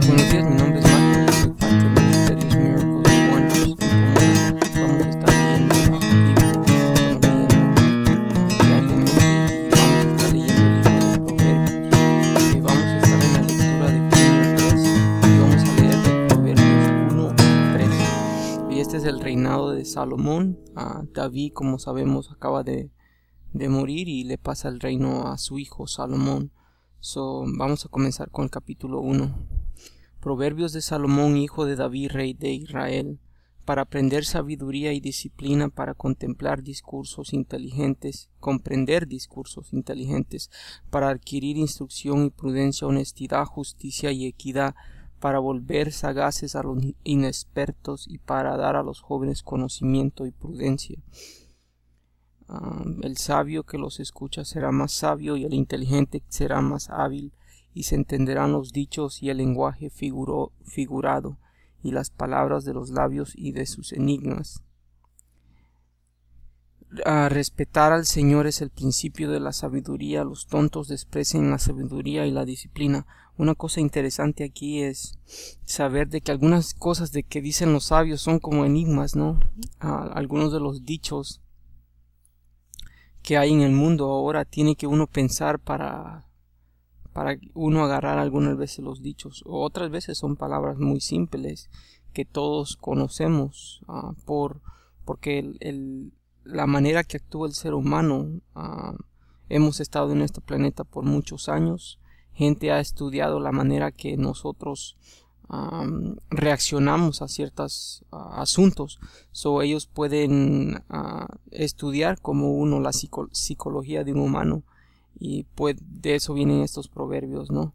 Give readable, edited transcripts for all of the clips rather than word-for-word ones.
Buenos días, mi nombre es Marco, soy parte de Ministerios Miracles and Wonders en Pomona. Vamos a estar leyendo el libro de diariamente y vamos a estar leyendo el libro de Proverbios. Vamos a estar en la lectura de Proverbios 3 y vamos a leer de Proverbios 1 al 3. Y este es el reinado de Salomón. David, como sabemos, acaba de morir y le pasa el reino a su hijo Salomón. Vamos a comenzar con el capítulo 1. Proverbios de Salomón, hijo de David, rey de Israel, para aprender sabiduría y disciplina, para contemplar discursos inteligentes, comprender discursos inteligentes, para adquirir instrucción y prudencia, honestidad, justicia y equidad, para volver sagaces a los inexpertos y para dar a los jóvenes conocimiento y prudencia. El sabio que los escucha será más sabio y el inteligente será más hábil, y se entenderán los dichos y el lenguaje figurado y las palabras de los labios y de sus enigmas. Respetar al Señor es el principio de la sabiduría. Los tontos desprecian la sabiduría y la disciplina. Una cosa interesante aquí es saber de que algunas cosas de que dicen los sabios son como enigmas, ¿no? Algunos de los dichos que hay en el mundo ahora tiene que uno pensar para uno agarrar algunas veces los dichos, o otras veces son palabras muy simples que todos conocemos porque la manera que actúa el ser humano. Hemos estado en este planeta por muchos años, gente ha estudiado la manera que nosotros reaccionamos a ciertos asuntos. Ellos pueden estudiar como uno la psicología de un humano, y pues de eso vienen estos proverbios, ¿no?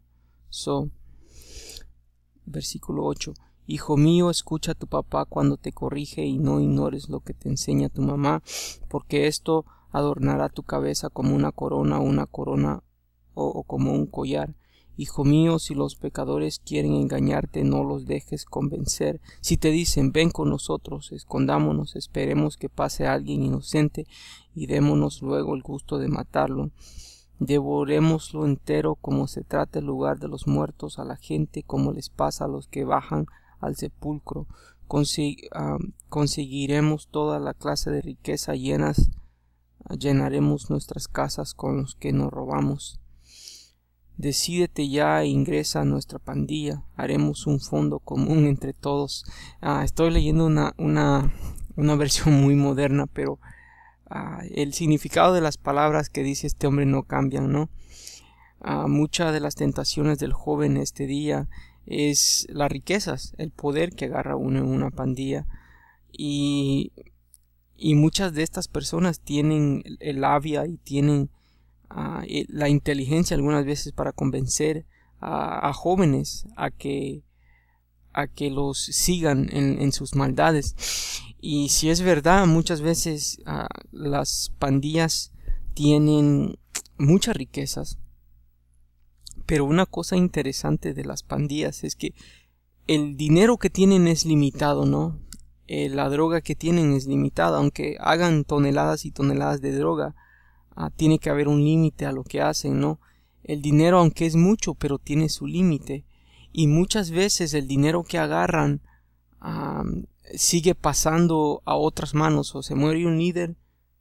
Versículo 8. Hijo mío, escucha a tu papá cuando te corrige y no ignores lo que te enseña tu mamá, porque esto adornará tu cabeza como una corona o como un collar. Hijo mío, si los pecadores quieren engañarte, no los dejes convencer. Si te dicen, ven con nosotros, escondámonos, esperemos que pase alguien inocente y démonos luego el gusto de matarlo. Devorémoslo entero como se trata el lugar de los muertos, a la gente como les pasa a los que bajan al sepulcro. Conseguiremos toda la clase de riqueza llenaremos nuestras casas con los que nos robamos. Decídete ya e ingresa a nuestra pandilla, haremos un fondo común entre todos. Estoy leyendo una versión muy moderna, pero el significado de las palabras que dice este hombre no cambian, ¿no? Muchas de las tentaciones del joven este día es las riquezas, el poder que agarra uno en una pandilla, y muchas de estas personas tienen el labia y tienen la inteligencia algunas veces para convencer a jóvenes a que los sigan en sus maldades. Y si es verdad, muchas veces las pandillas tienen muchas riquezas, pero una cosa interesante de las pandillas es que el dinero que tienen es limitado, ¿no? La droga que tienen es limitada, aunque hagan toneladas y toneladas de droga. Tiene que haber un límite a lo que hacen, ¿no? El dinero, aunque es mucho, pero tiene su límite, y muchas veces el dinero que agarran sigue pasando a otras manos. O se muere un líder,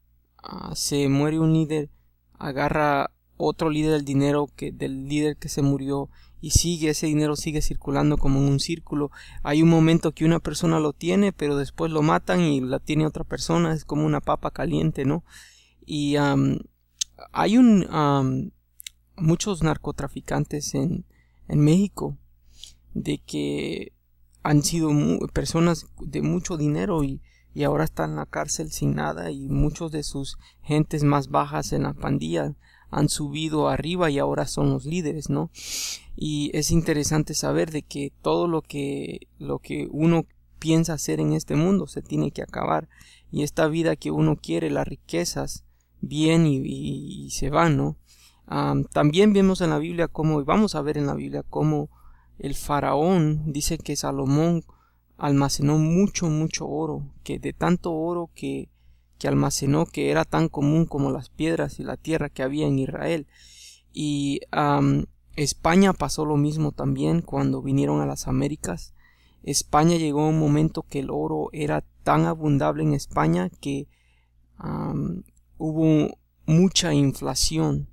agarra otro líder el dinero del líder que se murió, y ese dinero sigue circulando como en un círculo. Hay un momento que una persona lo tiene, pero después lo matan y la tiene otra persona. Es como una papa caliente, ¿no? Y hay muchos narcotraficantes en México, de que han sido personas de mucho dinero y ahora están en la cárcel sin nada, y muchos de sus gentes más bajas en la pandilla han subido arriba y ahora son los líderes, ¿no? Y es interesante saber de que todo lo que uno piensa hacer en este mundo se tiene que acabar, y esta vida que uno quiere, las riquezas, bien y se van, ¿no? También vemos en la Biblia vamos a ver en la Biblia cómo el faraón dice que Salomón almacenó mucho oro, que de tanto oro que almacenó, que era tan común como las piedras y la tierra que había en Israel. Y España pasó lo mismo también cuando vinieron a las Américas. España llegó a un momento que el oro era tan abundante en España que hubo mucha inflación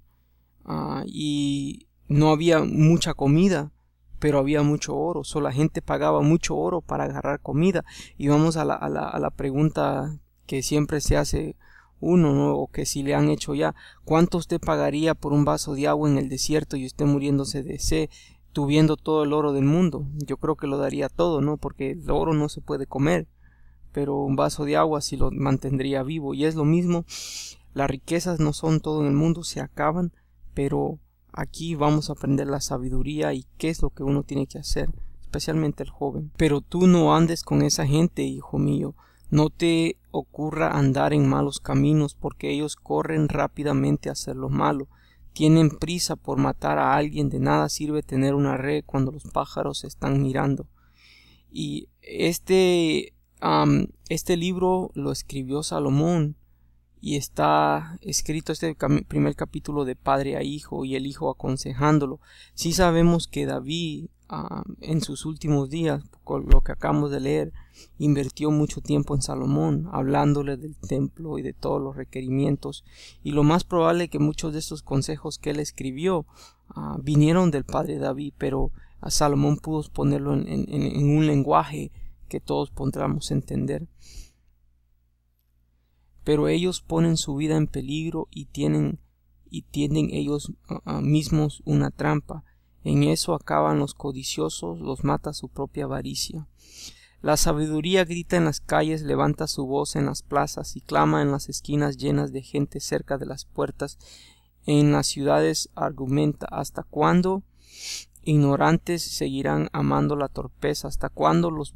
y no había mucha comida, pero había mucho oro. La gente pagaba mucho oro para agarrar comida. Y vamos a la pregunta que siempre se hace uno, ¿no? O que si le han hecho ya: ¿cuánto usted pagaría por un vaso de agua en el desierto y usted muriéndose de sed, tuviendo todo el oro del mundo? Yo creo que lo daría todo, ¿no? Porque el oro no se puede comer, pero un vaso de agua sí lo mantendría vivo. Y es lo mismo, las riquezas no son todo en el mundo, se acaban, pero aquí vamos a aprender la sabiduría y qué es lo que uno tiene que hacer, especialmente el joven. Pero tú no andes con esa gente, hijo mío. No te ocurra andar en malos caminos, porque ellos corren rápidamente a hacer lo malo. Tienen prisa por matar a alguien. De nada sirve tener una red cuando los pájaros están mirando. Y este libro lo escribió Salomón, y está escrito este primer capítulo de padre a hijo, y el hijo aconsejándolo. Sí sabemos que David en sus últimos días, con lo que acabamos de leer, invirtió mucho tiempo en Salomón, hablándole del templo y de todos los requerimientos, y lo más probable es que muchos de estos consejos que él escribió vinieron del padre David, pero a Salomón pudo ponerlo en un lenguaje que todos podamos entender. Pero ellos ponen su vida en peligro y tienden ellos mismos una trampa. En eso acaban los codiciosos, los mata su propia avaricia. La sabiduría grita en las calles, levanta su voz en las plazas y clama en las esquinas llenas de gente cerca de las puertas. En las ciudades argumenta: ¿hasta cuándo ignorantes seguirán amando la torpeza? ¿Hasta cuándo los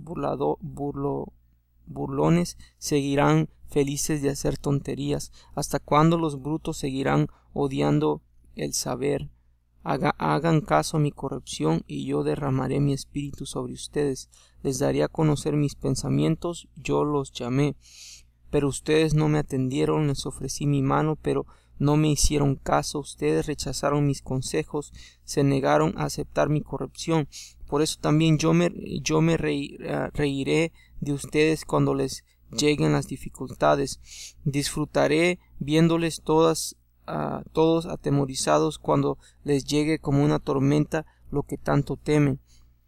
burlones seguirán felices de hacer tonterías? ¿Hasta cuándo los brutos seguirán odiando el saber? Hagan caso a mi corrección, y yo derramaré mi espíritu sobre ustedes. Les daré a conocer mis pensamientos, yo los llamé, pero ustedes no me atendieron. Les ofrecí mi mano, pero no me hicieron caso. Ustedes rechazaron mis consejos, se negaron a aceptar mi corrección. Por eso también yo me reiré de ustedes cuando les lleguen las dificultades. Disfrutaré viéndoles todos atemorizados cuando les llegue como una tormenta lo que tanto temen,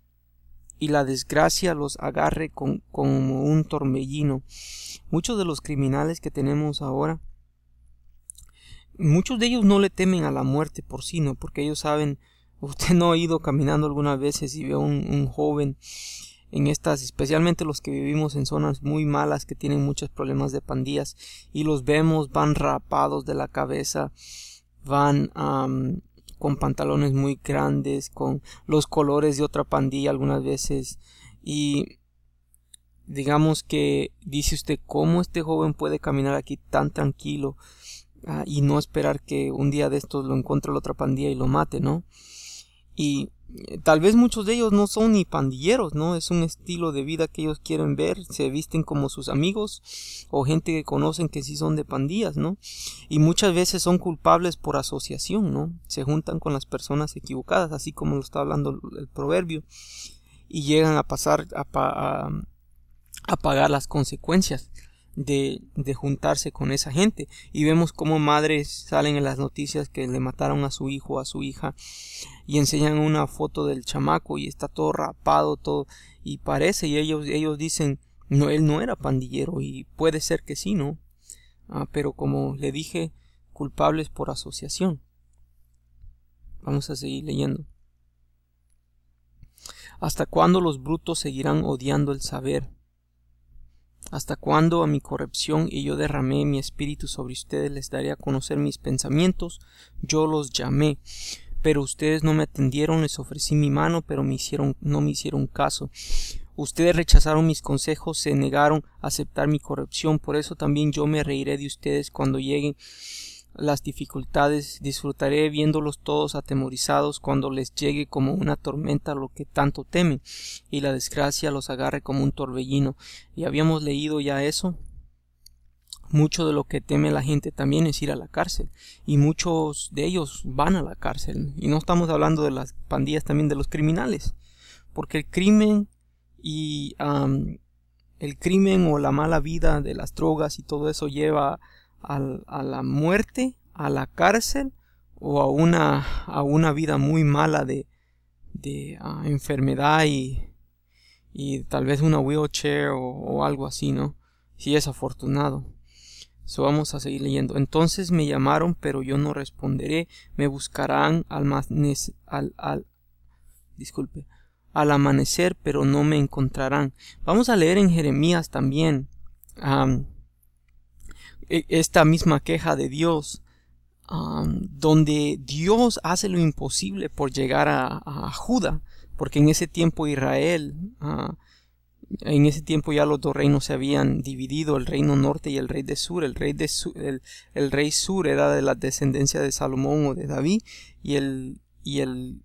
y la desgracia los agarre como un torbellino. Muchos de los criminales que tenemos ahora, muchos de ellos no le temen a la muerte por sí, ¿no? Porque ellos saben. Usted no ha ido caminando algunas veces y ve un joven en estas, especialmente los que vivimos en zonas muy malas que tienen muchos problemas de pandillas, y los vemos, van rapados de la cabeza, van con pantalones muy grandes, con los colores de otra pandilla algunas veces, y digamos que dice usted: ¿cómo este joven puede caminar aquí tan tranquilo y no esperar que un día de estos lo encuentre la otra pandilla y lo mate, ¿no? Y tal vez muchos de ellos no son ni pandilleros, ¿no? Es un estilo de vida que ellos quieren ver. Se visten como sus amigos o gente que conocen que sí son de pandillas, ¿no? Y muchas veces son culpables por asociación, ¿no? Se juntan con las personas equivocadas, así como lo está hablando el proverbio, y llegan a pasar a pagar las consecuencias de juntarse con esa gente. Y vemos como madres salen en las noticias que le mataron a su hijo o a su hija, y enseñan una foto del chamaco y está todo rapado, todo, y parece, y ellos dicen: no, él no era pandillero, y puede ser que sí, ¿no? Pero como le dije, culpables por asociación. Vamos a seguir leyendo. ¿Hasta cuándo los brutos seguirán odiando el saber? ¿Hasta cuándo a mi corrección y yo derramé mi espíritu sobre ustedes? Les daré a conocer mis pensamientos, yo los llamé, pero ustedes no me atendieron. Les ofrecí mi mano, pero no me hicieron caso. Ustedes rechazaron mis consejos, se negaron a aceptar mi corrección. Por eso también yo me reiré de ustedes cuando lleguen las dificultades. Disfrutaré viéndolos todos atemorizados cuando les llegue como una tormenta lo que tanto temen, y la desgracia los agarre como un torbellino. Y habíamos leído ya eso. mucho de lo que teme la gente también es ir a la cárcel, y muchos de ellos van a la cárcel, y no estamos hablando de las pandillas, también de los criminales, porque el crimen y el crimen o la mala vida de las drogas y todo eso lleva a la muerte, a la cárcel o a una vida muy mala de enfermedad y tal vez una wheelchair o algo así, ¿no? Si es afortunado. So, vamos a seguir leyendo. Entonces me llamaron, pero yo no responderé. Me buscarán al amanecer, pero no me encontrarán. Vamos a leer en Jeremías también esta misma queja de Dios, donde Dios hace lo imposible por llegar a Judá, porque en ese tiempo Israel, en ese tiempo ya los dos reinos se habían dividido, el reino norte y el rey de sur. El rey sur era de la descendencia de Salomón o de David, y el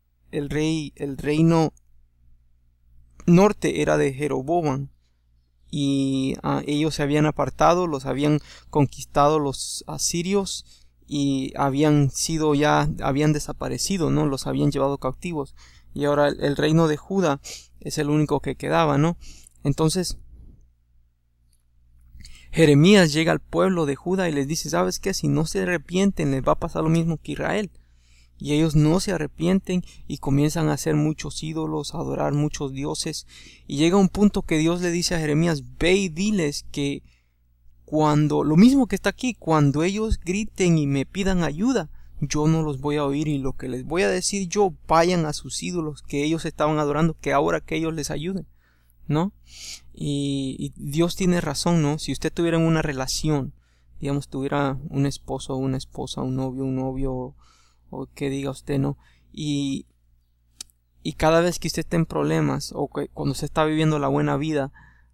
reino norte era de Jeroboam, y ellos se habían apartado, los habían conquistado los asirios y habían desaparecido, ¿no? Los habían llevado cautivos, y ahora el reino de Judá es el único que quedaba, ¿no? Entonces Jeremías llega al pueblo de Judá y les dice: ¿sabes qué? Si no se arrepienten, les va a pasar lo mismo que Israel. Y ellos no se arrepienten y comienzan a hacer muchos ídolos, a adorar muchos dioses. Y llega un punto que Dios le dice a Jeremías: ve y diles que lo mismo que está aquí, cuando ellos griten y me pidan ayuda, yo no los voy a oír, y lo que les voy a decir yo, vayan a sus ídolos que ellos estaban adorando, que ahora que ellos les ayuden, ¿no? Y Dios tiene razón, ¿no? Si usted tuviera una relación, digamos, tuviera un esposo o una esposa, un novio, o que diga usted, ¿no? Y cada vez que usted esté en problemas, o que cuando usted está viviendo la buena vida,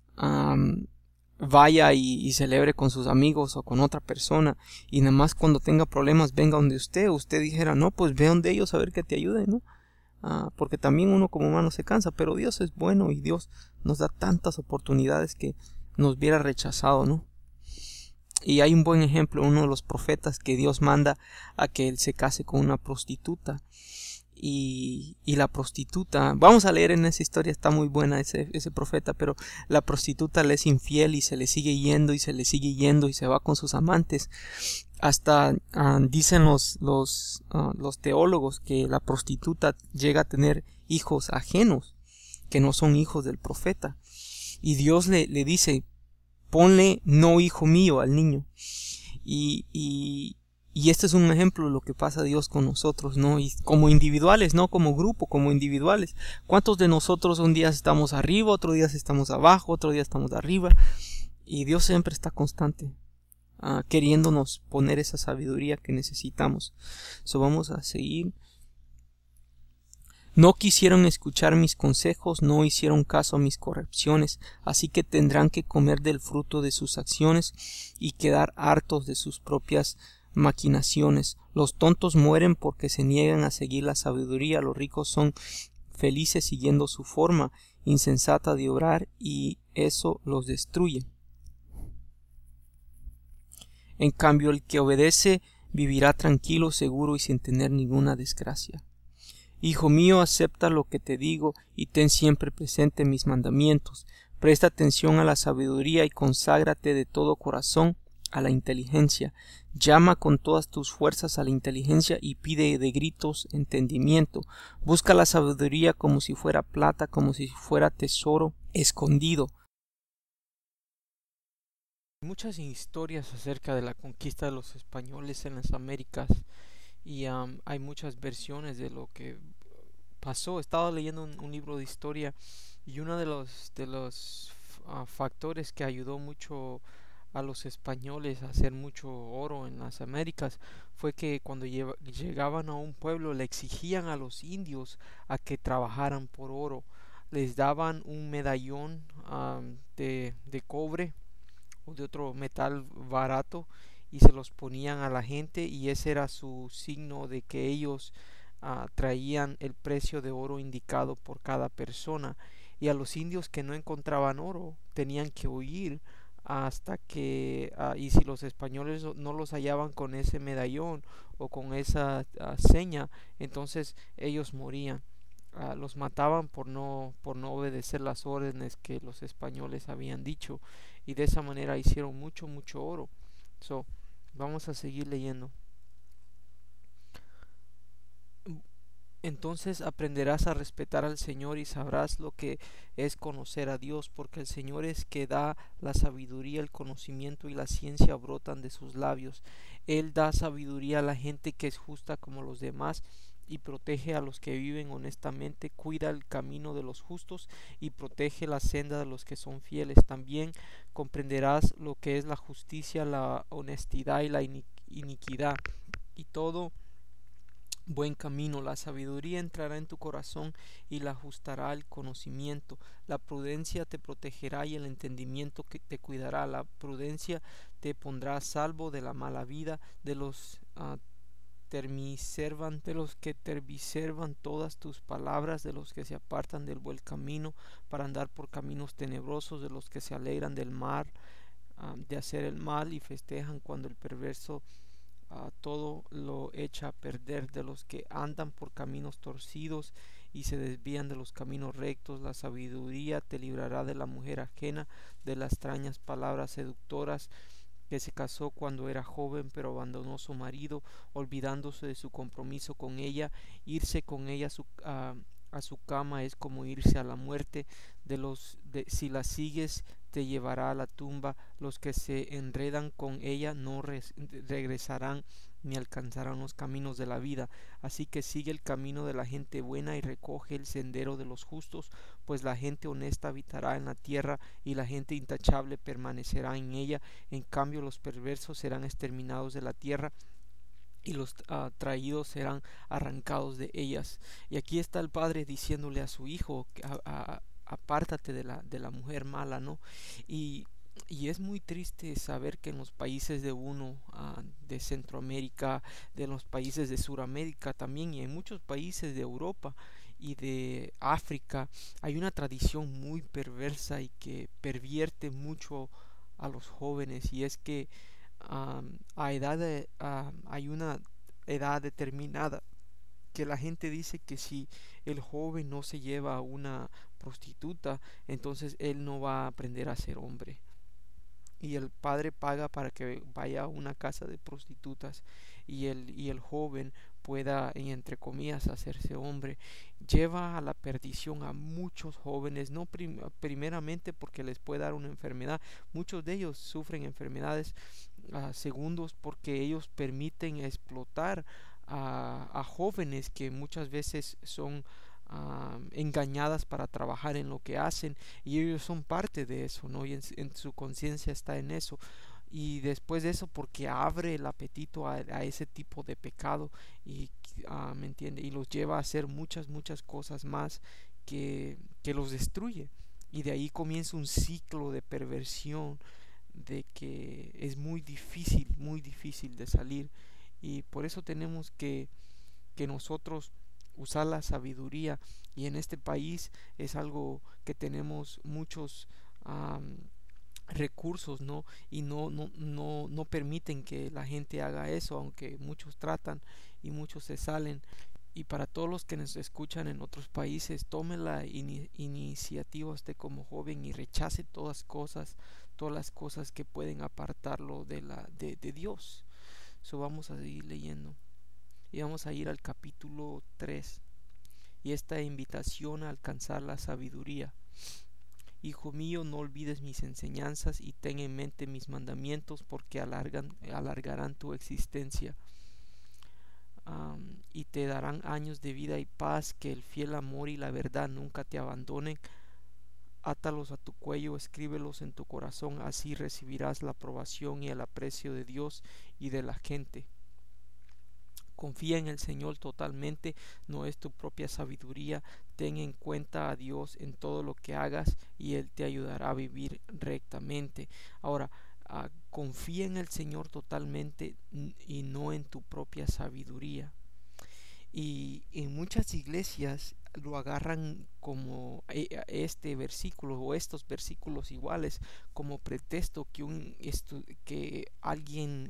vaya y celebre con sus amigos o con otra persona, y nada más cuando tenga problemas venga donde usted dijera: no, pues ve donde ellos a ver que te ayuden, ¿no? Porque también uno como humano se cansa, pero Dios es bueno y Dios nos da tantas oportunidades que nos hubiera rechazado, ¿no? Y hay un buen ejemplo, uno de los profetas que Dios manda a que él se case con una prostituta, y la prostituta, vamos a leer en esa historia, está muy buena ese profeta, pero la prostituta le es infiel y se le sigue yendo y se le sigue yendo y se va con sus amantes. Hasta dicen los teólogos que la prostituta llega a tener hijos ajenos que no son hijos del profeta, y Dios le dice: ponle no hijo mío al niño. Y este es un ejemplo de lo que pasa a Dios con nosotros, ¿no? Y como individuales, no como grupo, como individuales. ¿Cuántos de nosotros un día estamos arriba, otro día estamos abajo, otro día estamos arriba? Y Dios siempre está constante, queriéndonos poner esa sabiduría que necesitamos. Vamos a seguir. No quisieron escuchar mis consejos, no hicieron caso a mis correcciones, así que tendrán que comer del fruto de sus acciones y quedar hartos de sus propias maquinaciones. Los tontos mueren porque se niegan a seguir la sabiduría, los ricos son felices siguiendo su forma insensata de obrar, y eso los destruye. En cambio, el que obedece vivirá tranquilo, seguro y sin tener ninguna desgracia. Hijo mío, acepta lo que te digo y ten siempre presente mis mandamientos. Presta atención a la sabiduría y conságrate de todo corazón a la inteligencia. Llama con todas tus fuerzas a la inteligencia y pide de gritos entendimiento. Busca la sabiduría como si fuera plata, como si fuera tesoro escondido. Hay muchas historias acerca de la conquista de los españoles en las Américas, y hay muchas versiones de lo que pasó. Estaba leyendo un libro de historia, y uno de los factores que ayudó mucho a los españoles a hacer mucho oro en las Américas fue que cuando llegaban a un pueblo le exigían a los indios a que trabajaran por oro. Les daban un medallón de cobre o de otro metal barato, y se los ponían a la gente, y ese era su signo de que ellos traían el precio de oro indicado por cada persona. Y a los indios que no encontraban oro tenían que huir hasta que, y si los españoles no los hallaban con ese medallón o con esa seña, entonces ellos morían. Los mataban por no obedecer las órdenes que los españoles habían dicho, y de esa manera hicieron mucho oro. So, vamos a seguir leyendo. Entonces aprenderás a respetar al Señor y sabrás lo que es conocer a Dios, porque el Señor es que da la sabiduría, el conocimiento y la ciencia brotan de sus labios. Él da sabiduría a la gente que es justa como los demás y protege a los que viven honestamente, cuida el camino de los justos y protege la senda de los que son fieles. También comprenderás lo que es la justicia, la honestidad y la iniquidad, y todo buen camino. La sabiduría entrará en tu corazón y la ajustará al conocimiento. La prudencia te protegerá y el entendimiento que te cuidará. La prudencia te pondrá a salvo de la mala vida, de los de los que terviservan todas tus palabras, de los que se apartan del buen camino para andar por caminos tenebrosos, de los que se alegran del mal, de hacer el mal y festejan cuando el perverso todo lo echa a perder, de los que andan por caminos torcidos y se desvían de los caminos rectos. La sabiduría te librará de la mujer ajena, de las extrañas palabras seductoras, que se casó cuando era joven pero abandonó a su marido, olvidándose de su compromiso con ella. Irse con ella a su cama es como irse a la muerte. Si la sigues te llevará a la tumba. Los que se enredan con ella no regresarán ni alcanzarán los caminos de la vida. Así que sigue el camino de la gente buena y recoge el sendero de los justos, pues la gente honesta habitará en la tierra y la gente intachable permanecerá en ella. En cambio los perversos serán exterminados de la tierra y los traídos serán arrancados de ellas. Y aquí está el padre diciéndole a su hijo, apártate de la mujer mala, ¿no? Y, y es muy triste saber que en los países de de Centroamérica, de los países de Suramérica también, y en muchos países de Europa y de África, hay una tradición muy perversa y que pervierte mucho a los jóvenes, y es que hay una edad determinada que la gente dice que si el joven no se lleva a una prostituta, entonces él no va a aprender a ser hombre. Y el padre paga para que vaya a una casa de prostitutas y el joven pueda, entre comillas, hacerse hombre. Lleva a la perdición a muchos jóvenes, no primeramente porque les puede dar una enfermedad. Muchos de ellos sufren enfermedades, segundos porque ellos permiten explotar a jóvenes que muchas veces son engañadas para trabajar en lo que hacen, y ellos son parte de eso, ¿no? Y en su conciencia está en eso. Y después de eso, porque abre el apetito a ese tipo de pecado y ¿me entiende? Y los lleva a hacer muchas cosas más que los destruye. Y de ahí comienza un ciclo de perversión de que es muy difícil de salir. Y por eso tenemos que nosotros usar la sabiduría, y en este país es algo que tenemos muchos recursos, ¿no? Y no permiten que la gente haga eso, aunque muchos tratan y muchos se salen. Y para todos los que nos escuchan en otros países, tome la iniciativa usted como joven y rechace todas las cosas que pueden apartarlo de Dios. So vamos a seguir leyendo. Y vamos a ir al capítulo 3, y esta invitación a alcanzar la sabiduría. Hijo mío, no olvides mis enseñanzas y ten en mente mis mandamientos, porque alargarán tu existencia, y te darán años de vida y paz. Que el fiel amor y la verdad nunca te abandonen. Átalos a tu cuello, escríbelos en tu corazón, así recibirás la aprobación y el aprecio de Dios y de la gente. Confía en el Señor totalmente, no es tu propia sabiduría. Ten en cuenta a Dios en todo lo que hagas y Él te ayudará a vivir rectamente. Ahora, confía en el Señor totalmente y no en tu propia sabiduría. Y en muchas iglesias lo agarran como este versículo o estos versículos iguales como pretexto que alguien,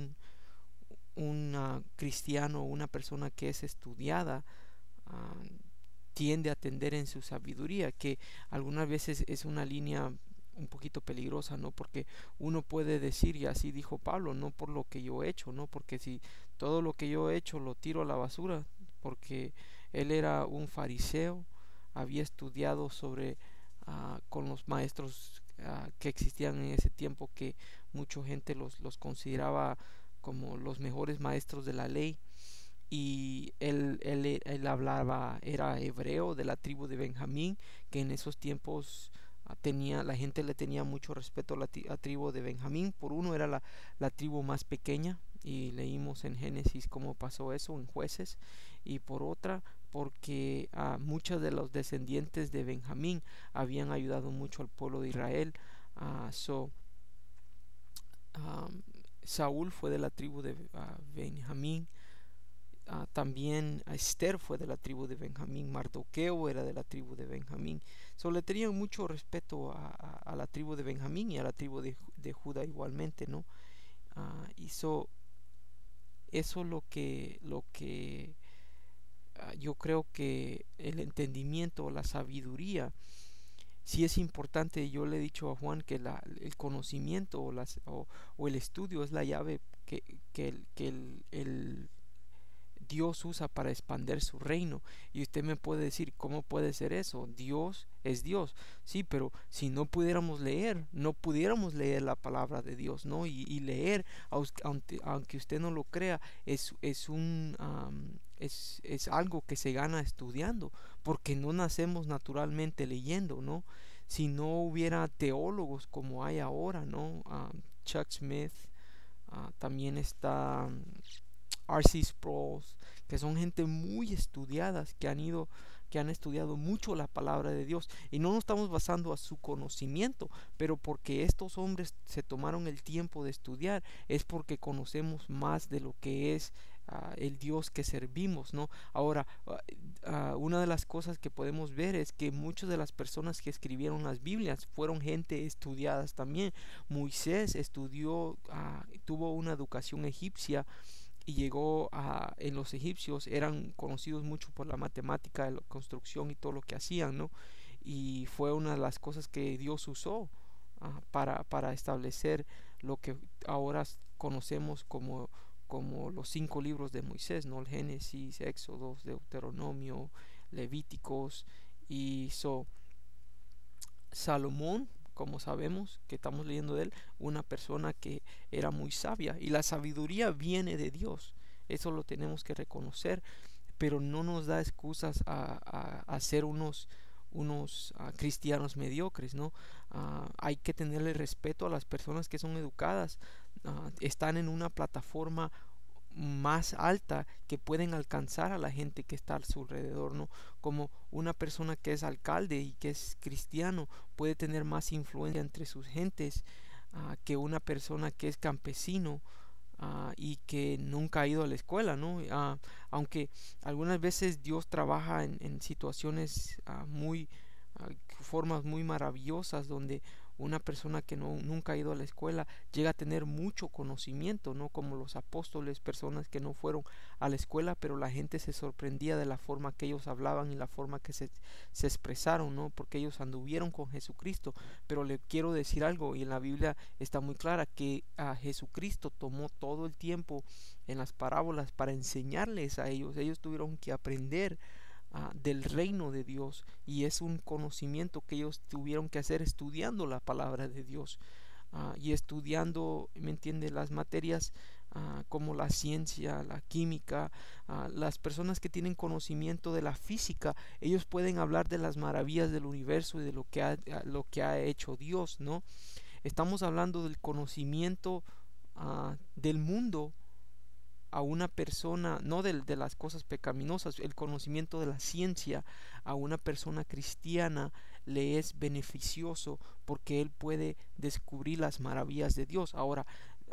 un cristiano, una persona que es estudiada, uh, tiende a tender en su sabiduría, que algunas veces es una línea un poquito peligrosa, ¿no? Porque uno puede decir, y así dijo Pablo, no por lo que yo he hecho, ¿no? Porque si todo lo que yo he hecho lo tiro a la basura, porque él era un fariseo, había estudiado con los maestros que existían en ese tiempo, que mucha gente los consideraba como los mejores maestros de la ley, y él hablaba, era hebreo de la tribu de Benjamín, que en esos tiempos la gente le tenía mucho respeto a la tribu de Benjamín. Por uno era la tribu más pequeña, y leímos en Génesis cómo pasó eso en Jueces, y por otra porque muchos de los descendientes de Benjamín habían ayudado mucho al pueblo de Israel. So Saúl fue de la tribu de Benjamín. También Esther fue de la tribu de Benjamín, Mardoqueo era de la tribu de Benjamín. Le tenían mucho respeto a la tribu de Benjamín y a la tribu de Judá igualmente, ¿no? Hizo eso lo que yo creo que el entendimiento, la sabiduría, sí es importante. Yo le he dicho a Juan que el conocimiento o el estudio es la llave que el Dios usa para expandir su reino. Y usted me puede decir, ¿cómo puede ser eso? Dios es Dios. Sí, pero si no pudiéramos leer, no pudiéramos leer la palabra de Dios, ¿no? Y leer, aunque usted no lo crea, es algo que se gana estudiando, porque no nacemos naturalmente leyendo, ¿no? Si no hubiera teólogos como hay ahora, ¿no? Chuck Smith, también está R.C. Sproul, que son gente muy estudiadas, que han estudiado mucho la palabra de Dios, y no nos estamos basando a su conocimiento, pero porque estos hombres se tomaron el tiempo de estudiar, es porque conocemos más de lo que es el Dios que servimos, ¿no? Ahora, una de las cosas que podemos ver es que muchas de las personas que escribieron las Biblias fueron gente estudiadas también. Moisés estudió, tuvo una educación egipcia, y llegó en los egipcios eran conocidos mucho por la matemática, la construcción y todo lo que hacían, ¿no? Y fue una de las cosas que Dios usó para establecer lo que ahora conocemos como los 5 libros de Moisés, ¿no? El Génesis, Éxodo, Deuteronomio, Levíticos. Y Salomón, como sabemos que estamos leyendo de él, una persona que era muy sabia, y la sabiduría viene de Dios, eso lo tenemos que reconocer, pero no nos da excusas a ser unos cristianos mediocres, ¿no? Hay que tenerle respeto a las personas que son educadas, están en una plataforma más alta, que pueden alcanzar a la gente que está a su alrededor, ¿no? Como una persona que es alcalde y que es cristiano puede tener más influencia entre sus gentes que una persona que es campesino y que nunca ha ido a la escuela, ¿no? Aunque algunas veces Dios trabaja en situaciones formas muy maravillosas, donde una persona que nunca ha ido a la escuela llega a tener mucho conocimiento, ¿no? Como los apóstoles, personas que no fueron a la escuela, pero la gente se sorprendía de la forma que ellos hablaban y la forma que se expresaron, ¿no? Porque ellos anduvieron con Jesucristo. Pero le quiero decir algo, y en la Biblia está muy clara, que Jesucristo tomó todo el tiempo en las parábolas para enseñarles a ellos. Ellos tuvieron que aprender del reino de Dios, y es un conocimiento que ellos tuvieron que hacer estudiando la palabra de Dios, y estudiando, ¿me entiende?, las materias como la ciencia, la química. Las personas que tienen conocimiento de la física, ellos pueden hablar de las maravillas del universo y de lo que ha hecho Dios, ¿no? Estamos hablando del conocimiento del mundo a una persona, no de las cosas pecaminosas. El conocimiento de la ciencia a una persona cristiana le es beneficioso, porque él puede descubrir las maravillas de Dios. Ahora,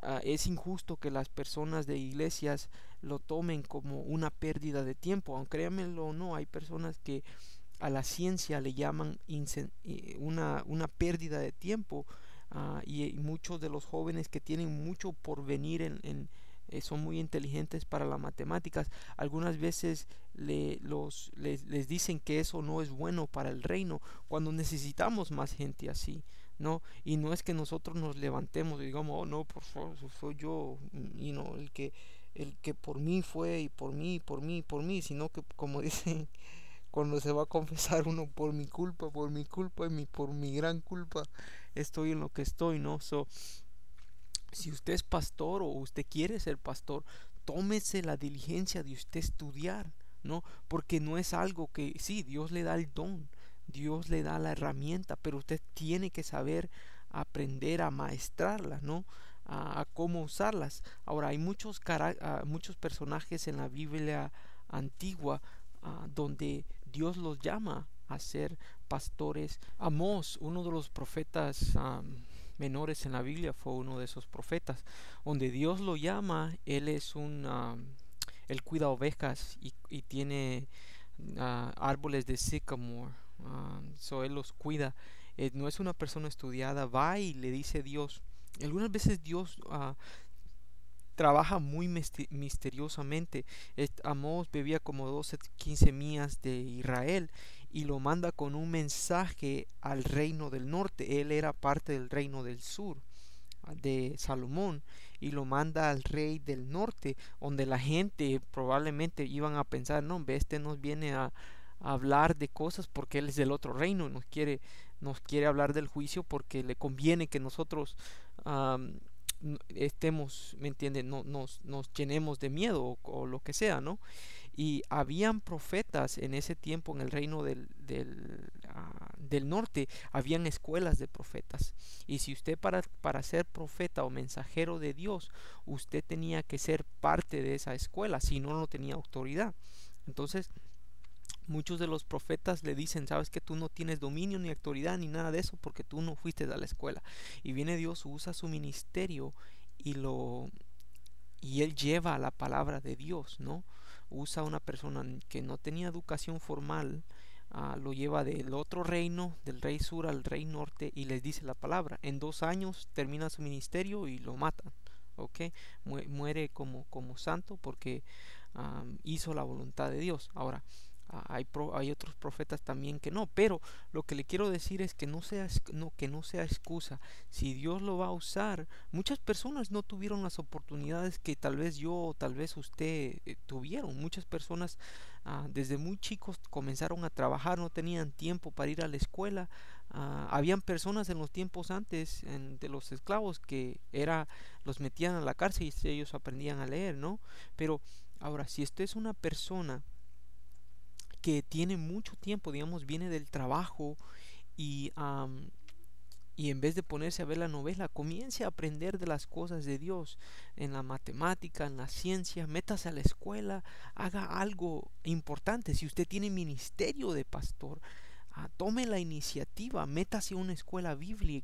es injusto que las personas de iglesias lo tomen como una pérdida de tiempo. Aunque créanmelo o no, hay personas que a la ciencia le llaman una pérdida de tiempo, y muchos de los jóvenes que tienen mucho por venir son muy inteligentes para las matemáticas. Algunas veces les dicen que eso no es bueno para el reino, cuando necesitamos más gente así, ¿no? Y no es que nosotros nos levantemos y digamos, oh no, por favor, soy yo, el que por mí fue, y por mí, sino que, como dicen, cuando se va a confesar uno, por mi culpa y por mi gran culpa estoy en lo que estoy, ¿no? Si usted es pastor o usted quiere ser pastor, tómese la diligencia de usted estudiar, ¿no? Porque no es algo que, sí, Dios le da el don, Dios le da la herramienta, pero usted tiene que saber aprender a maestrarla, ¿no? A cómo usarlas. Ahora, hay muchos personajes en la Biblia antigua, donde Dios los llama a ser pastores. Amós, uno de los profetas menores en la Biblia, fue uno de esos profetas, donde Dios lo llama. Él cuida ovejas y tiene árboles de sycamore, él los cuida. No es una persona estudiada, va y le dice a Dios. Algunas veces Dios trabaja muy misteriosamente. Amós bebía como 12-15 millas de Israel y lo manda con un mensaje al reino del norte. Él era parte del reino del sur, de Salomón, y lo manda al rey del norte, donde la gente probablemente iban a pensar, no, este nos viene a hablar de cosas porque él es del otro reino, nos quiere hablar del juicio porque le conviene que nosotros estemos, ¿me entienden? No, nos llenemos de miedo o lo que sea, ¿no? Y habían profetas en ese tiempo en el reino del norte. Habían escuelas de profetas, y si usted para ser profeta o mensajero de Dios, usted tenía que ser parte de esa escuela, si no, no tenía autoridad. Entonces muchos de los profetas le dicen, sabes que tú no tienes dominio ni autoridad ni nada de eso porque tú no fuiste a la escuela. Y viene Dios, usa su ministerio y él lleva la palabra de Dios, ¿no? Usa a una persona que no tenía educación formal, lo lleva del otro reino, del rey sur al rey norte, y les dice la palabra. En 2 años termina su ministerio y lo matan, ¿ok? Muere como santo porque hizo la voluntad de Dios. Ahora, hay otros profetas también que no, pero lo que le quiero decir es que que no sea excusa. Si Dios lo va a usar, muchas personas no tuvieron las oportunidades que tal vez yo o tal vez usted tuvieron. Muchas personas desde muy chicos comenzaron a trabajar, no tenían tiempo para ir a la escuela. Habían personas en los tiempos antes de los esclavos que los metían a la cárcel y ellos aprendían a leer, ¿no? Pero ahora, si usted es una persona que tiene mucho tiempo, digamos, viene del trabajo y, y en vez de ponerse a ver la novela, comience a aprender de las cosas de Dios, en la matemática, en la ciencia, métase a la escuela, haga algo importante. Si usted tiene ministerio de pastor, tome la iniciativa, métase a una escuela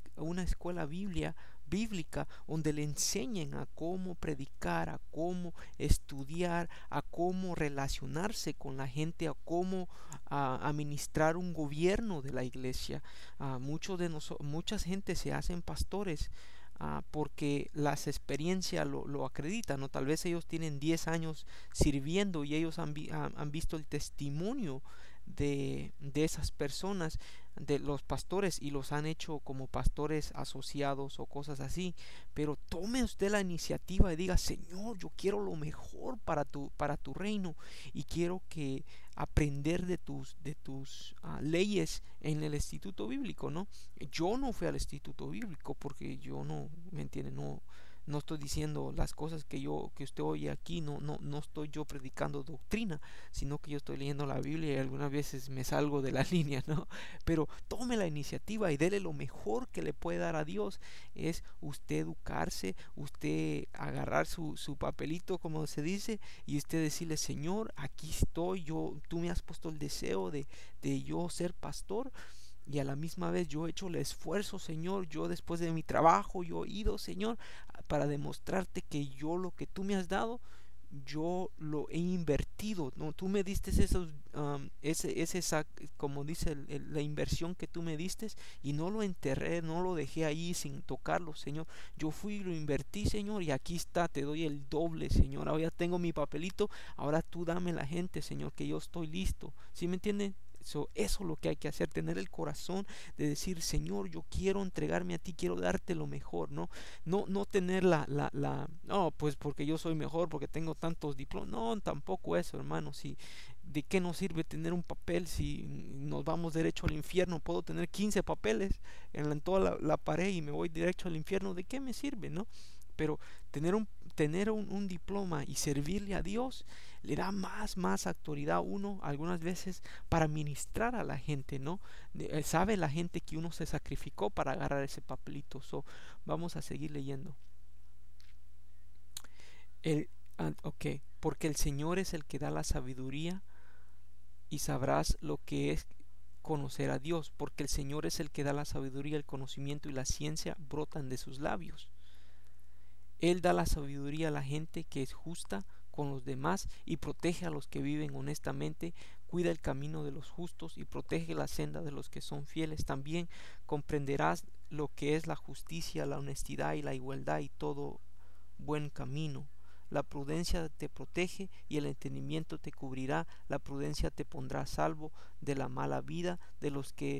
bíblica donde le enseñen a cómo predicar, a cómo estudiar, a cómo relacionarse con la gente, a cómo administrar un gobierno de la iglesia. Mucha gente se hacen pastores porque las experiencias lo acreditan, ¿no? Tal vez ellos tienen 10 años sirviendo y ellos han visto el testimonio de esas personas, de los pastores, y los han hecho como pastores asociados o cosas así. Pero tome usted la iniciativa y diga, Señor, yo quiero lo mejor para tu reino, y quiero que aprender de tus leyes en el instituto bíblico, ¿no? Yo no fui al instituto bíblico porque yo no, ¿me entiende? No estoy diciendo las cosas que usted oye aquí, no estoy yo predicando doctrina, sino que yo estoy leyendo la Biblia y algunas veces me salgo de la línea, ¿no? Pero tome la iniciativa y dele lo mejor que le puede dar a Dios. Es usted educarse, usted agarrar su papelito, como se dice, y usted decirle, Señor, aquí estoy, tú me has puesto el deseo de yo ser pastor. Y a la misma vez yo he hecho el esfuerzo, Señor. Yo después de mi trabajo, yo he ido, Señor, para demostrarte que yo lo que tú me has dado, yo lo he invertido, ¿no? Tú me diste esos, como dice la inversión que tú me diste, y no lo enterré, no lo dejé ahí sin tocarlo, Señor. Yo fui y lo invertí, Señor, y aquí está, te doy el doble, Señor. Ahora ya tengo mi papelito, ahora tú dame la gente, Señor, que yo estoy listo. ¿Sí me entienden? Eso es lo que hay que hacer, tener el corazón de decir, Señor, yo quiero entregarme a ti, quiero darte lo mejor, ¿no? No tener no, pues porque yo soy mejor, porque tengo tantos diplomas. No, tampoco eso, hermano. Si, ¿de qué nos sirve tener un papel si nos vamos derecho al infierno? Puedo tener 15 papeles en toda la pared y me voy derecho al infierno. ¿De qué me sirve, no? Pero tener un diploma y servirle a Dios le da más autoridad a uno algunas veces para ministrar a la gente, ¿no? Sabe la gente que uno se sacrificó para agarrar ese papelito. Vamos a seguir leyendo. Ok, porque el Señor es el que da la sabiduría, y sabrás lo que es conocer a Dios, porque el Señor es el que da la sabiduría, el conocimiento y la ciencia brotan de sus labios. Él da la sabiduría a la gente que es justa con los demás y protege a los que viven honestamente, cuida el camino de los justos y protege la senda de los que son fieles. También comprenderás lo que es la justicia, la honestidad y la igualdad y todo buen camino. La prudencia te protege y el entendimiento te cubrirá. La prudencia te pondrá a salvo de la mala vida de los que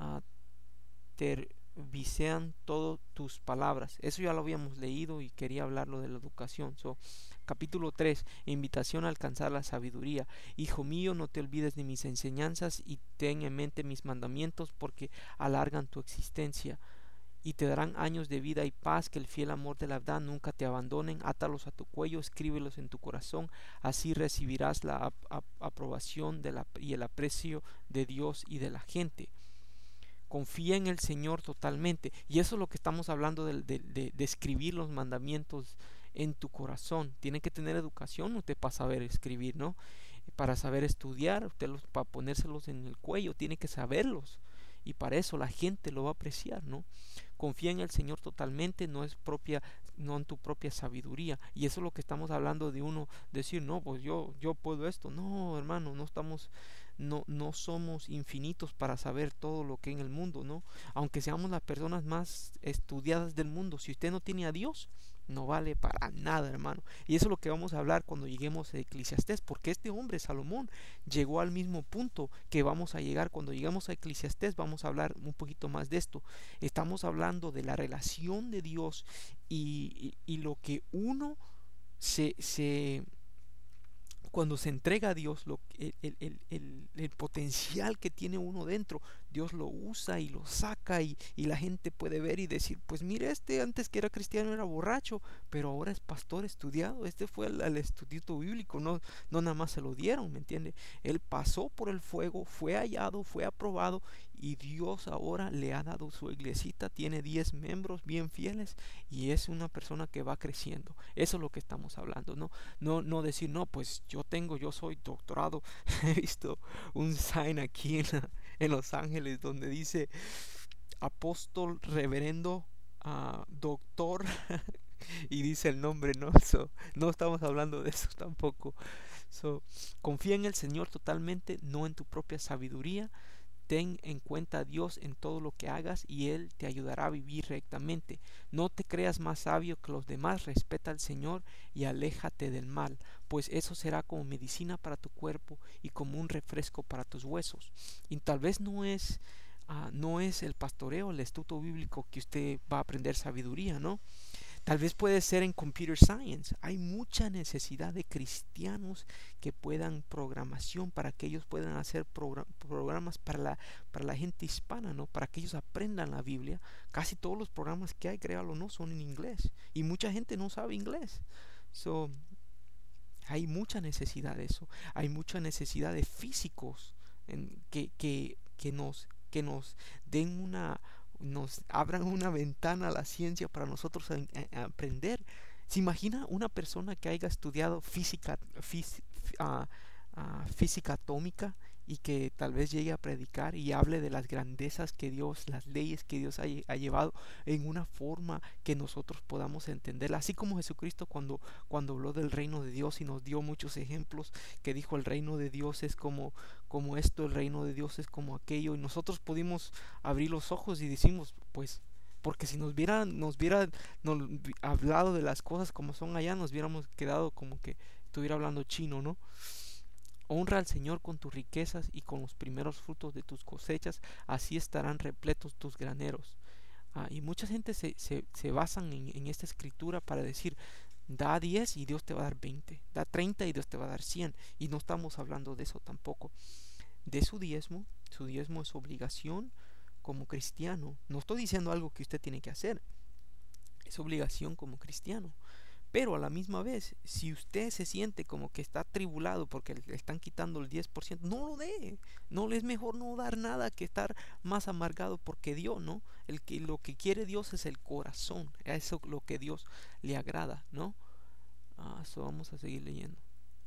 visean todas tus palabras. Eso ya lo habíamos leído y quería hablarlo de la educación. Capítulo 3, invitación a alcanzar la sabiduría. Hijo mío, no te olvides de mis enseñanzas y ten en mente mis mandamientos, porque alargan tu existencia y te darán años de vida y paz. Que el fiel amor de la verdad nunca te abandonen. Átalos a tu cuello, escríbelos en tu corazón, así recibirás la aprobación y el aprecio de Dios y de la gente. Confía en el Señor totalmente, y eso es lo que estamos hablando de escribir los mandamientos en tu corazón. Tiene que tener educación usted para saber escribir, ¿no? Para saber estudiar, usted para ponérselos en el cuello, tiene que saberlos, y para eso la gente lo va a apreciar, ¿no? Confía en el Señor totalmente, no en tu propia sabiduría. Y eso es lo que estamos hablando de uno decir, no, pues yo puedo esto. No, hermano, no somos infinitos para saber todo lo que hay en el mundo, ¿no? Aunque seamos las personas más estudiadas del mundo, si usted no tiene a Dios, no vale para nada, hermano. Y eso es lo que vamos a hablar cuando lleguemos a Eclesiastés, porque este hombre, Salomón, llegó al mismo punto que vamos a llegar. Cuando lleguemos a Eclesiastés vamos a hablar un poquito más de esto. Estamos hablando de la relación de Dios y lo que uno cuando se entrega a Dios, el potencial que tiene uno dentro, Dios lo usa y lo saca, y la gente puede ver y decir, pues mire, antes que era cristiano era borracho, pero ahora es pastor estudiado. Fue al estudio bíblico, no nada más se lo dieron, ¿me entiende? Él pasó por el fuego, fue hallado, fue aprobado, y Dios ahora le ha dado su iglesita. Tiene 10 miembros bien fieles y es una persona que va creciendo. Eso es lo que estamos hablando, no decir, no, pues yo soy doctorado. He visto un sign aquí en Los Ángeles donde dice apóstol, reverendo, doctor, y dice el nombre, ¿no? No estamos hablando de eso tampoco. Confía en el Señor totalmente, no en tu propia sabiduría. Ten en cuenta a Dios en todo lo que hagas y Él te ayudará a vivir rectamente. No te creas más sabio que los demás, respeta al Señor y aléjate del mal, pues eso será como medicina para tu cuerpo y como un refresco para tus huesos. Y tal vez no es el pastoreo, el estudio bíblico que usted va a aprender sabiduría, ¿no? Tal vez puede ser en computer science. Hay mucha necesidad de cristianos que puedan programación, para que ellos puedan hacer programas para la gente hispana, ¿no? Para que ellos aprendan la Biblia. Casi todos los programas que hay, créalo o no, son en inglés, y mucha gente no sabe inglés. Hay mucha necesidad de eso. Hay mucha necesidad de físicos que nos den nos abran una ventana a la ciencia para nosotros aprender. ¿Se imagina una persona que haya estudiado física atómica y que tal vez llegue a predicar y hable de las grandezas que Dios, las leyes que Dios ha llevado en una forma que nosotros podamos entenderla, así como Jesucristo cuando habló del reino de Dios y nos dio muchos ejemplos, que dijo el reino de Dios es como esto, el reino de Dios es como aquello, y nosotros pudimos abrir los ojos y decimos, pues, porque si nos hubieran hablado de las cosas como son allá, nos hubiéramos quedado como que estuviera hablando chino, ¿no? Honra al Señor con tus riquezas y con los primeros frutos de tus cosechas, así estarán repletos tus graneros. Y mucha gente se basan en esta escritura para decir, da 10 y Dios te va a dar 20, da 30 y Dios te va a dar 100, y no estamos hablando de eso tampoco. De su diezmo es obligación como cristiano. No estoy diciendo algo que usted tiene que hacer, es obligación como cristiano. Pero a la misma vez, si usted se siente como que está atribulado porque le están quitando el 10%, no lo dé. No le es mejor no dar nada que estar más amargado porque dio, ¿no? Lo que quiere Dios es el corazón. Eso es lo que Dios le agrada, ¿no? Eso vamos a seguir leyendo.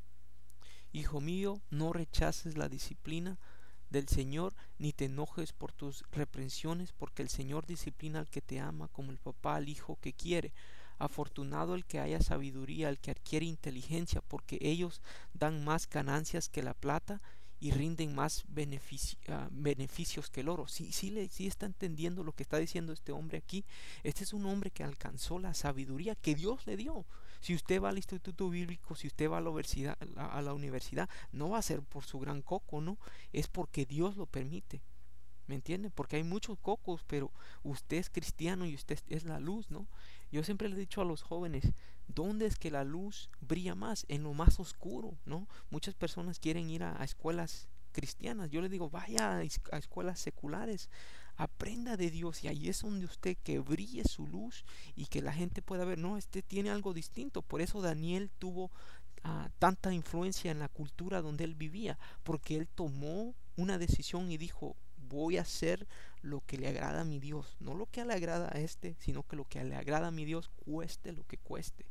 Hijo mío, no rechaces la disciplina del Señor, ni te enojes por tus reprensiones, porque el Señor disciplina al que te ama, como el papá al hijo que quiere. Afortunado el que haya sabiduría, el que adquiere inteligencia, porque ellos dan más ganancias que la plata y rinden más beneficios que el oro. Sí está entendiendo lo que está diciendo este hombre aquí. Este es un hombre que alcanzó la sabiduría que Dios le dio. Si usted va al instituto bíblico, si usted va a la universidad, no va a ser por su gran coco, ¿no? Es porque Dios lo permite. ¿Me entiende? Porque hay muchos cocos, pero usted es cristiano y usted es la luz, ¿no? Yo siempre le he dicho a los jóvenes, ¿dónde es que la luz brilla más? En lo más oscuro, ¿no? Muchas personas quieren ir a escuelas cristianas. Yo les digo, vaya a escuelas seculares, aprenda de Dios, y ahí es donde usted que brille su luz y que la gente pueda ver, no, este tiene algo distinto. Por eso Daniel tuvo tanta influencia en la cultura donde él vivía, porque él tomó una decisión y dijo, voy a hacer lo que le agrada a mi Dios, no lo que le agrada a sino que lo que le agrada a mi Dios, cueste lo que cueste.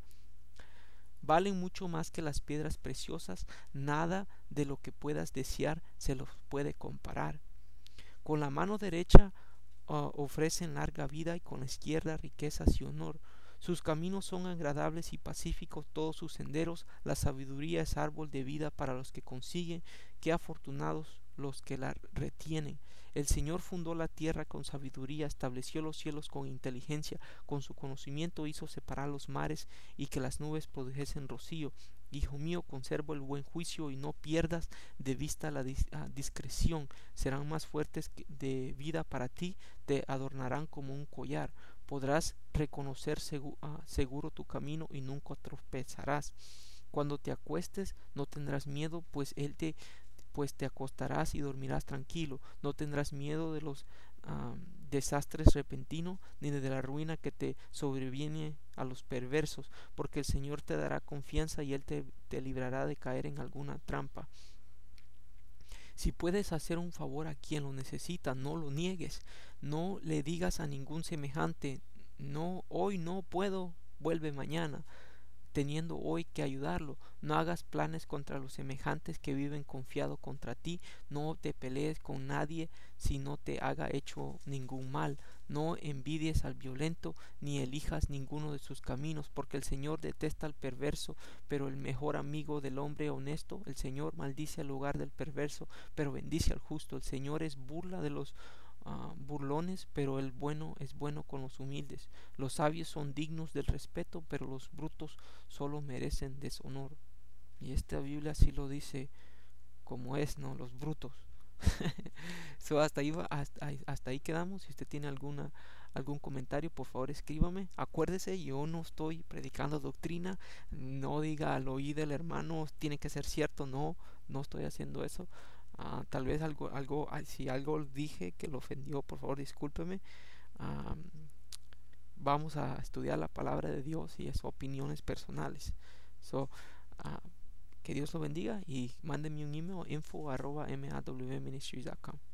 Valen mucho más que las piedras preciosas, nada de lo que puedas desear se los puede comparar. Con la mano derecha ofrecen larga vida, y con la izquierda riquezas y honor. Sus caminos son agradables y pacíficos todos sus senderos. La sabiduría es árbol de vida para los que consiguen. Qué afortunados los que la retienen. El Señor fundó la tierra con sabiduría, estableció los cielos con inteligencia, con su conocimiento hizo separar los mares y que las nubes produjesen rocío. Hijo mío, conserva el buen juicio y no pierdas de vista la discreción. Serán más fuertes de vida para ti, te adornarán como un collar. Podrás reconocer seguro tu camino y nunca tropezarás. Cuando te acuestes no tendrás miedo, pues te acostarás y dormirás tranquilo. No tendrás miedo de los desastres repentinos, ni de la ruina que te sobreviene a los perversos, porque el Señor te dará confianza y Él te librará de caer en alguna trampa. Si puedes hacer un favor a quien lo necesita, no lo niegues. No le digas a ningún semejante, no, hoy no puedo, vuelve mañana, teniendo hoy que ayudarlo. No hagas planes contra los semejantes que viven confiado contra ti. No te pelees con nadie si no te haga hecho ningún mal. No envidies al violento, ni elijas ninguno de sus caminos, porque el Señor detesta al perverso, pero el mejor amigo del hombre honesto. El Señor maldice al lugar del perverso, pero bendice al justo. El Señor es burla de los burlones, pero el bueno es bueno con los humildes. Los sabios son dignos del respeto, pero los brutos solo merecen deshonor. Y esta Biblia sí lo dice como es, ¿no? Los brutos. Hasta ahí quedamos. Si usted tiene algún comentario, por favor escríbame. Acuérdese, yo no estoy predicando doctrina. No diga al oído del hermano tiene que ser cierto. No estoy haciendo eso. Tal vez si algo dije que lo ofendió, por favor discúlpeme. Vamos a estudiar la palabra de Dios y es opiniones personales. Que Dios lo bendiga y mándeme un email info@mawministries.com.